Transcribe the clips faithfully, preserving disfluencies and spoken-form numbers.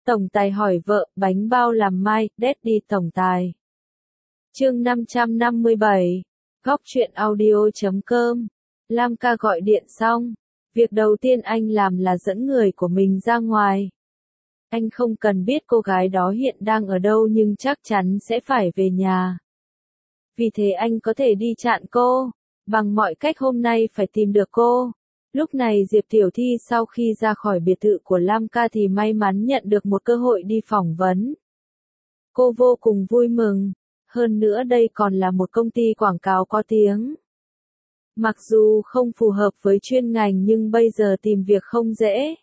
Tổng tài hỏi vợ, bánh bao làm mai, Daddy tổng tài. Chương năm trăm năm mươi bảy. Góc truyện audio chấm com. Lam ca gọi điện xong. Việc đầu tiên anh làm là dẫn người của mình ra ngoài. Anh không cần biết cô gái đó hiện đang ở đâu nhưng chắc chắn sẽ phải về nhà. Vì thế anh có thể đi chặn cô. Bằng mọi cách hôm nay phải tìm được cô. Lúc này Diệp Tiểu Thi sau khi ra khỏi biệt thự của Lam ca thì may mắn nhận được một cơ hội đi phỏng vấn. Cô vô cùng vui mừng. Hơn nữa đây còn là một công ty quảng cáo có tiếng. Mặc dù không phù hợp với chuyên ngành nhưng bây giờ tìm việc không dễ.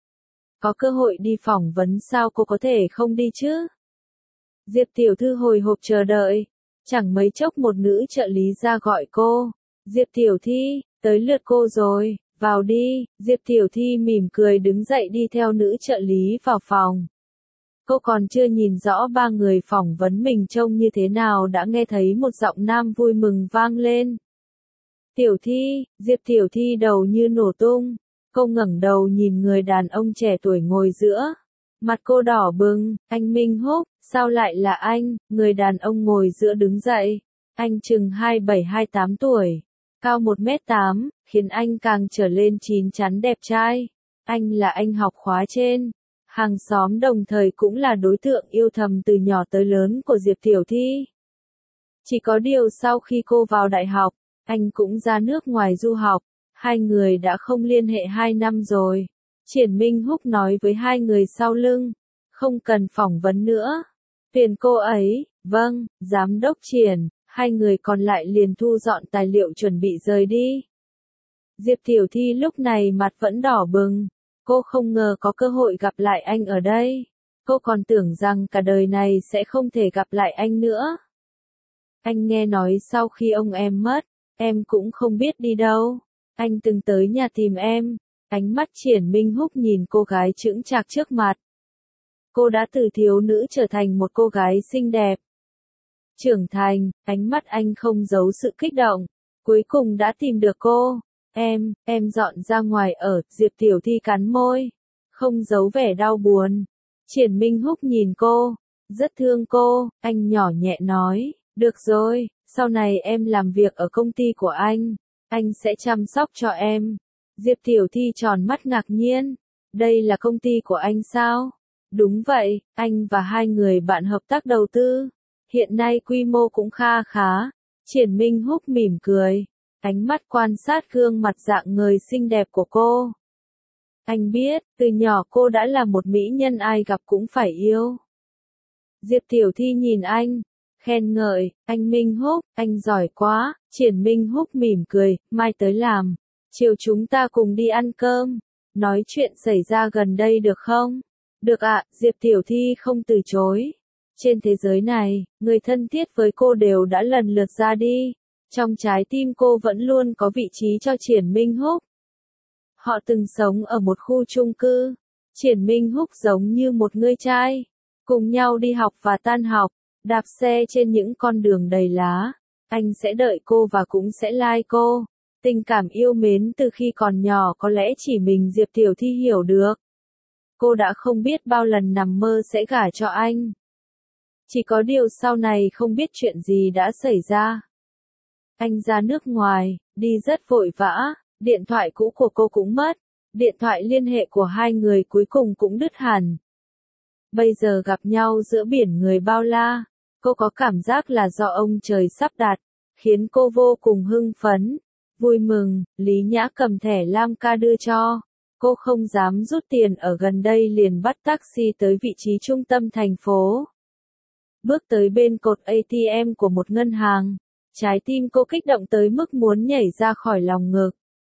Có cơ hội đi phỏng vấn sao cô có thể không đi chứ? Diệp Tiểu Thư hồi hộp chờ đợi. Chẳng mấy chốc một nữ trợ lý ra gọi cô. Diệp Tiểu Thi, tới lượt cô rồi, vào đi. Diệp Tiểu Thi mỉm cười đứng dậy đi theo nữ trợ lý vào phòng. Cô còn chưa nhìn rõ ba người phỏng vấn mình trông như thế nào đã nghe thấy một giọng nam vui mừng vang lên. Tiểu Thi, Diệp Tiểu Thi đầu như nổ tung. Cô ngẩng đầu nhìn người đàn ông trẻ tuổi ngồi giữa. Mặt cô đỏ bừng, anh Minh Húc, sao lại là anh? Người đàn ông ngồi giữa đứng dậy. Anh chừng hai bảy hai tám tuổi, cao một mét tám, khiến anh càng trở lên chín chắn đẹp trai. Anh là anh học khóa trên. Hàng xóm đồng thời cũng là đối tượng yêu thầm từ nhỏ tới lớn của Diệp Tiểu Thi. Chỉ có điều sau khi cô vào đại học, anh cũng ra nước ngoài du học. Hai người đã không liên hệ hai năm rồi. Triển Minh Húc nói với hai người sau lưng. Không cần phỏng vấn nữa. Phiền cô ấy, vâng, giám đốc Triển. Hai người còn lại liền thu dọn tài liệu chuẩn bị rời đi. Diệp Tiểu Thi lúc này mặt vẫn đỏ bừng. Cô không ngờ có cơ hội gặp lại anh ở đây. Cô còn tưởng rằng cả đời này sẽ không thể gặp lại anh nữa. Anh nghe nói sau khi ông em mất, em cũng không biết đi đâu. Anh từng tới nhà tìm em. Ánh mắt Triển Minh Húc nhìn cô gái chững chạc trước mặt. Cô đã từ thiếu nữ trở thành một cô gái xinh đẹp. Trưởng thành, ánh mắt anh không giấu sự kích động. Cuối cùng đã tìm được cô. Em, em dọn ra ngoài ở, Diệp Tiểu Thi cắn môi. Không giấu vẻ đau buồn. Triển Minh Húc nhìn cô. Rất thương cô, anh nhỏ nhẹ nói. Được rồi, sau này em làm việc ở công ty của anh. Anh sẽ chăm sóc cho em. Diệp Tiểu Thi tròn mắt ngạc nhiên. Đây là công ty của anh sao? Đúng vậy, anh và hai người bạn hợp tác đầu tư. Hiện nay quy mô cũng kha khá. Triển Minh Húc mỉm cười. Ánh mắt quan sát gương mặt dạng người xinh đẹp của cô. Anh biết, từ nhỏ cô đã là một mỹ nhân ai gặp cũng phải yêu. Diệp Tiểu Thi nhìn anh. Khen ngợi, anh Minh Húc, anh giỏi quá. Triển Minh Húc mỉm cười, mai tới làm. Chiều chúng ta cùng đi ăn cơm. Nói chuyện xảy ra gần đây được không? Được ạ, Diệp Tiểu Thi không từ chối. Trên thế giới này, người thân thiết với cô đều đã lần lượt ra đi. Trong trái tim cô vẫn luôn có vị trí cho Triển Minh Húc. Họ từng sống ở một khu chung cư. Triển Minh Húc giống như một người trai. Cùng nhau đi học và tan học. Đạp xe trên những con đường đầy lá. Anh sẽ đợi cô và cũng sẽ like cô. Tình cảm yêu mến từ khi còn nhỏ có lẽ chỉ mình Diệp Tiểu Thi hiểu được. Cô đã không biết bao lần nằm mơ sẽ gả cho anh. Chỉ có điều sau này không biết chuyện gì đã xảy ra. Anh ra nước ngoài, đi rất vội vã, điện thoại cũ của cô cũng mất. Điện thoại liên hệ của hai người cuối cùng cũng đứt hẳn. Bây giờ gặp nhau giữa biển người bao la. Cô có cảm giác là do ông trời sắp đặt, khiến cô vô cùng hưng phấn, vui mừng. Lý Nhã cầm thẻ Lam ca đưa cho. Cô không dám rút tiền ở gần đây liền bắt taxi tới vị trí trung tâm thành phố. Bước tới bên cột a tê em của một ngân hàng. Trái tim cô kích động tới mức muốn nhảy ra khỏi lòng ngực.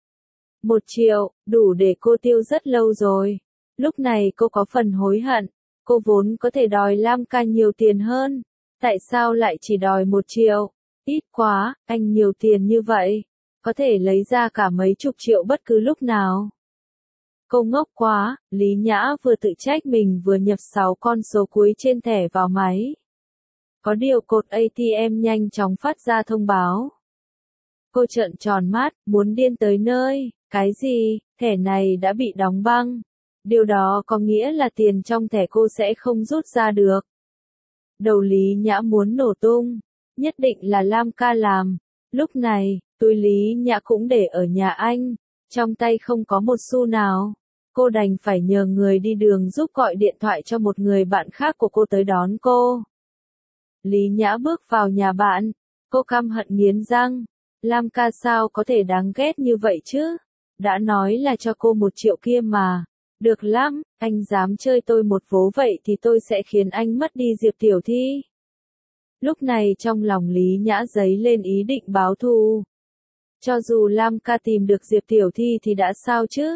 Một triệu, đủ để cô tiêu rất lâu rồi. Lúc này cô có phần hối hận. Cô vốn có thể đòi Lam ca nhiều tiền hơn. Tại sao lại chỉ đòi một triệu? Ít quá, anh nhiều tiền như vậy. Có thể lấy ra cả mấy chục triệu bất cứ lúc nào. Cô ngốc quá, Lý Nhã vừa tự trách mình vừa nhập sáu con số cuối trên thẻ vào máy. Có điều cột a tê em nhanh chóng phát ra thông báo. Cô trợn tròn mắt, muốn điên tới nơi. Cái gì? Thẻ này đã bị đóng băng. Điều đó có nghĩa là tiền trong thẻ cô sẽ không rút ra được. Đầu Lý Nhã muốn nổ tung. Nhất định là Lam ca làm. Lúc này, túi Lý Nhã cũng để ở nhà anh. Trong tay không có một xu nào. Cô đành phải nhờ người đi đường giúp gọi điện thoại cho một người bạn khác của cô tới đón cô. Lý Nhã bước vào nhà bạn. Cô căm hận nghiến răng. Lam ca sao có thể đáng ghét như vậy chứ? Đã nói là cho cô một triệu kia mà. Được lắm, anh dám chơi tôi một vố vậy thì tôi sẽ khiến anh mất đi Diệp Tiểu Thi. Lúc này trong lòng Lý Nhã dấy lên ý định báo thù. Cho dù Lam ca tìm được Diệp Tiểu Thi thì đã sao chứ?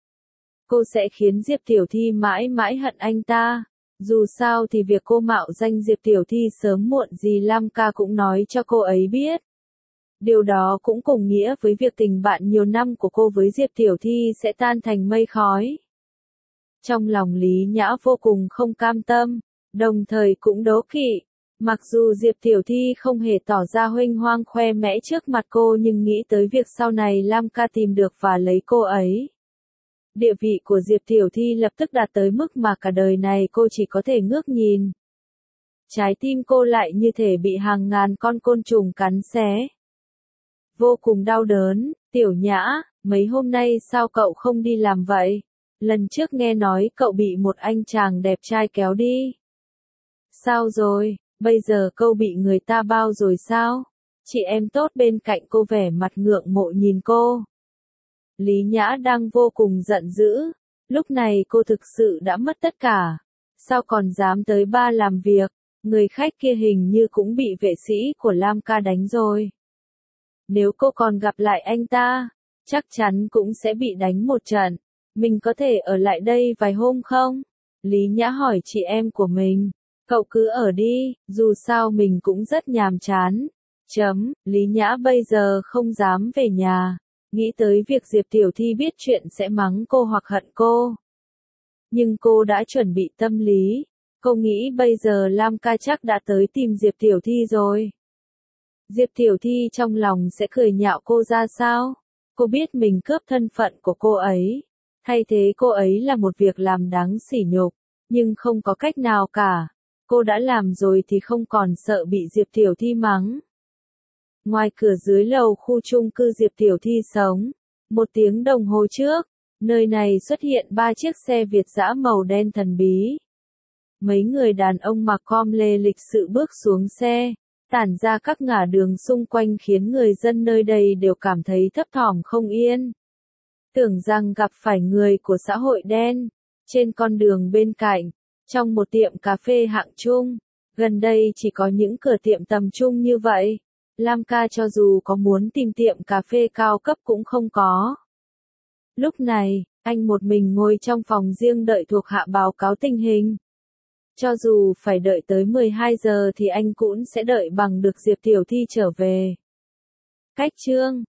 Cô sẽ khiến Diệp Tiểu Thi mãi mãi hận anh ta. Dù sao thì việc cô mạo danh Diệp Tiểu Thi sớm muộn gì Lam ca cũng nói cho cô ấy biết. Điều đó cũng cùng nghĩa với việc tình bạn nhiều năm của cô với Diệp Tiểu Thi sẽ tan thành mây khói. Trong lòng Lý Nhã vô cùng không cam tâm, đồng thời cũng đố kỵ. Mặc dù Diệp Tiểu Thi không hề tỏ ra huênh hoang khoe mẽ trước mặt cô nhưng nghĩ tới việc sau này Lam ca tìm được và lấy cô ấy. Địa vị của Diệp Tiểu Thi lập tức đạt tới mức mà cả đời này cô chỉ có thể ngước nhìn. Trái tim cô lại như thể bị hàng ngàn con côn trùng cắn xé. Vô cùng đau đớn. Tiểu Nhã, mấy hôm nay sao cậu không đi làm vậy? Lần trước nghe nói cậu bị một anh chàng đẹp trai kéo đi. Sao rồi, bây giờ cậu bị người ta bao rồi sao? Chị em tốt bên cạnh cô vẻ mặt ngượng mộ nhìn cô. Lý Nhã đang vô cùng giận dữ. Lúc này cô thực sự đã mất tất cả. Sao còn dám tới ba làm việc? Người khách kia hình như cũng bị vệ sĩ của Lam ca đánh rồi. Nếu cô còn gặp lại anh ta, chắc chắn cũng sẽ bị đánh một trận. Mình có thể ở lại đây vài hôm không? Lý Nhã hỏi chị em của mình. Cậu cứ ở đi, dù sao mình cũng rất nhàm chán. Chấm, Lý Nhã bây giờ không dám về nhà. Nghĩ tới việc Diệp Tiểu Thi biết chuyện sẽ mắng cô hoặc hận cô. Nhưng cô đã chuẩn bị tâm lý. Cô nghĩ bây giờ Lam ca chắc đã tới tìm Diệp Tiểu Thi rồi. Diệp Tiểu Thi trong lòng sẽ cười nhạo cô ra sao? Cô biết mình cướp thân phận của cô ấy. Thay thế cô ấy là một việc làm đáng sỉ nhục. Nhưng không có cách nào cả. Cô đã làm rồi thì không còn sợ bị Diệp Tiểu Thi mắng. Ngoài cửa dưới lầu khu chung cư Diệp Tiểu Thi sống. Một tiếng đồng hồ trước, nơi này xuất hiện ba chiếc xe Việt dã màu đen thần bí. Mấy người đàn ông mặc com lê lịch sự bước xuống xe, tản ra các ngả đường xung quanh khiến người dân nơi đây đều cảm thấy thấp thỏm không yên. Tưởng rằng gặp phải người của xã hội đen. Trên con đường bên cạnh, trong một tiệm cà phê hạng trung, gần đây chỉ có những cửa tiệm tầm trung như vậy. Lam ca cho dù có muốn tìm tiệm cà phê cao cấp cũng không có. Lúc này, anh một mình ngồi trong phòng riêng đợi thuộc hạ báo cáo tình hình. Cho dù phải đợi tới mười hai giờ thì anh cũng sẽ đợi bằng được Diệp Tiểu Thi trở về. Cách chương